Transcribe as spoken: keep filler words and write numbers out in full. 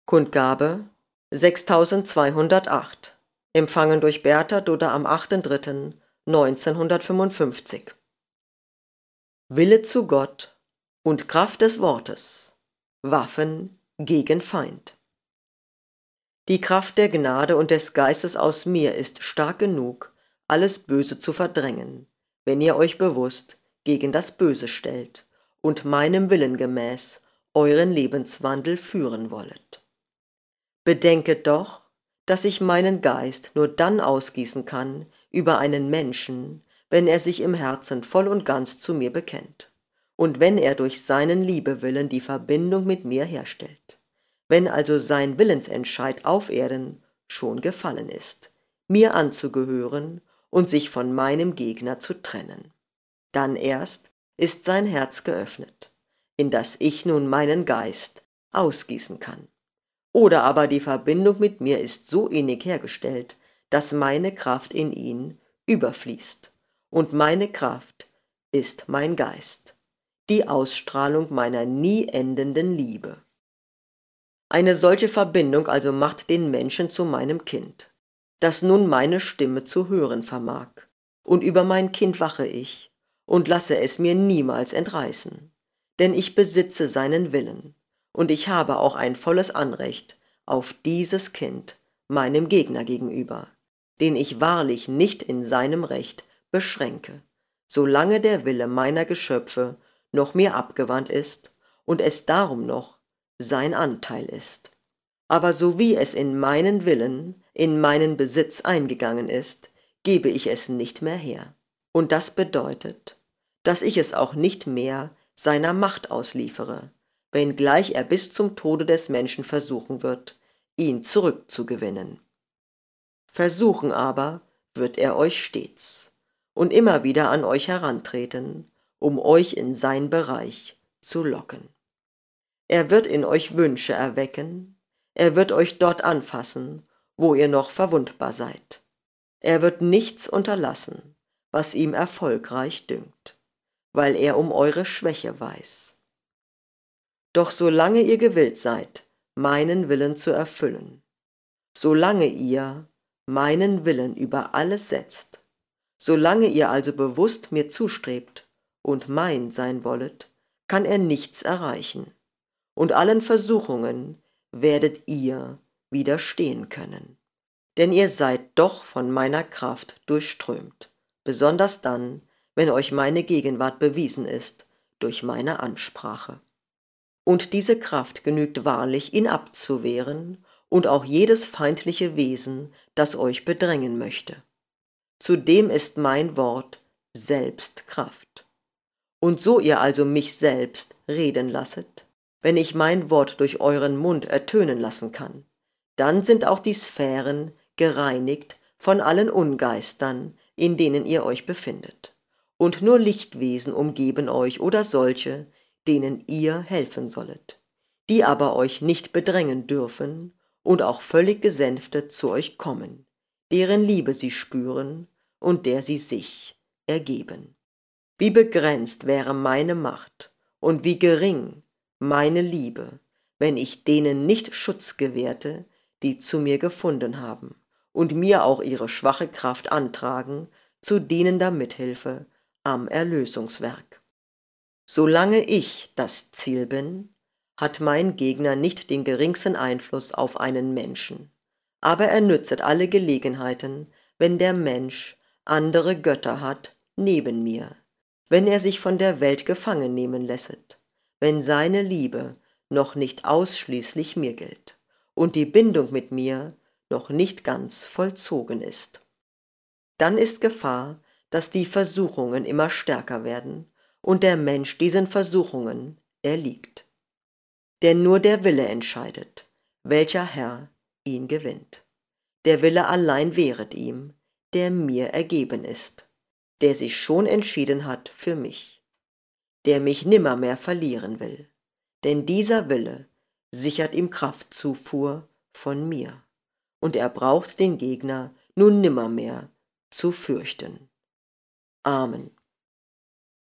Kundgabe sechstausendzweihundertacht, empfangen durch Bertha Dudder am achter dritter neunzehnhundertfünfundfünfzig. Wille zu Gott und Kraft des Wortes, Waffen gegen Feind. Die Kraft der Gnade und des Geistes aus mir ist stark genug, alles Böse zu verdrängen, wenn ihr euch bewusst gegen das Böse stellt und meinem Willen gemäß euren Lebenswandel führen wollet. Bedenket doch, dass ich meinen Geist nur dann ausgießen kann über einen Menschen, wenn er sich im Herzen voll und ganz zu mir bekennt und wenn er durch seinen Liebewillen die Verbindung mit mir herstellt. Wenn also sein Willensentscheid auf Erden schon gefallen ist, mir anzugehören und sich von meinem Gegner zu trennen. Dann erst ist sein Herz geöffnet, in das ich nun meinen Geist ausgießen kann. Oder aber die Verbindung mit mir ist so innig hergestellt, dass meine Kraft in ihn überfließt. Und meine Kraft ist mein Geist, die Ausstrahlung meiner nie endenden Liebe. Eine solche Verbindung also macht den Menschen zu meinem Kind, das nun meine Stimme zu hören vermag. Und über mein Kind wache ich und lasse es mir niemals entreißen. Denn ich besitze seinen Willen und ich habe auch ein volles Anrecht auf dieses Kind meinem Gegner gegenüber, den ich wahrlich nicht in seinem Recht beschränke, solange der Wille meiner Geschöpfe noch mir abgewandt ist und es darum noch sein Anteil ist. Aber so wie es in meinen Willen, in meinen Besitz eingegangen ist, gebe ich es nicht mehr her. Und das bedeutet, dass ich es auch nicht mehr seiner Macht ausliefere, wenngleich er bis zum Tode des Menschen versuchen wird, ihn zurückzugewinnen. Versuchen aber wird er euch stets und immer wieder an euch herantreten, um euch in sein Bereich zu locken. Er wird in euch Wünsche erwecken, er wird euch dort anfassen, wo ihr noch verwundbar seid. Er wird nichts unterlassen, was ihm erfolgreich dünkt, weil er um eure Schwäche weiß. Doch solange ihr gewillt seid, meinen Willen zu erfüllen, solange ihr meinen Willen über alles setzt, solange ihr also bewusst mir zustrebt und mein sein wollet, kann er nichts erreichen, und allen Versuchungen werdet ihr widerstehen können. Denn ihr seid doch von meiner Kraft durchströmt, besonders dann, wenn euch meine Gegenwart bewiesen ist durch meine Ansprache. Und diese Kraft genügt wahrlich, ihn abzuwehren und auch jedes feindliche Wesen, das euch bedrängen möchte. Zudem ist mein Wort selbst Kraft. Und so ihr also mich selbst reden lasset, wenn ich mein Wort durch euren Mund ertönen lassen kann, dann sind auch die Sphären gereinigt von allen Ungeistern, in denen ihr euch befindet. Und nur Lichtwesen umgeben euch oder solche, denen ihr helfen sollet, die aber euch nicht bedrängen dürfen und auch völlig gesänftet zu euch kommen, deren Liebe sie spüren und der sie sich ergeben. Wie begrenzt wäre meine Macht und wie gering meine Liebe, wenn ich denen nicht Schutz gewährte, die zu mir gefunden haben und mir auch ihre schwache Kraft antragen, zu dienender Mithilfe am Erlösungswerk. Solange ich das Ziel bin, hat mein Gegner nicht den geringsten Einfluss auf einen Menschen, aber er nützet alle Gelegenheiten, wenn der Mensch andere Götter hat, neben mir, wenn er sich von der Welt gefangen nehmen lässet, wenn seine Liebe noch nicht ausschließlich mir gilt und die Bindung mit mir noch nicht ganz vollzogen ist. Dann ist Gefahr, dass die Versuchungen immer stärker werden und der Mensch diesen Versuchungen erliegt. Denn nur der Wille entscheidet, welcher Herr ihn gewinnt. Der Wille allein wehret ihm, der mir ergeben ist, der sich schon entschieden hat für mich, der mich nimmermehr verlieren will, denn dieser Wille sichert ihm Kraftzufuhr von mir, und er braucht den Gegner nun nimmermehr zu fürchten. Amen.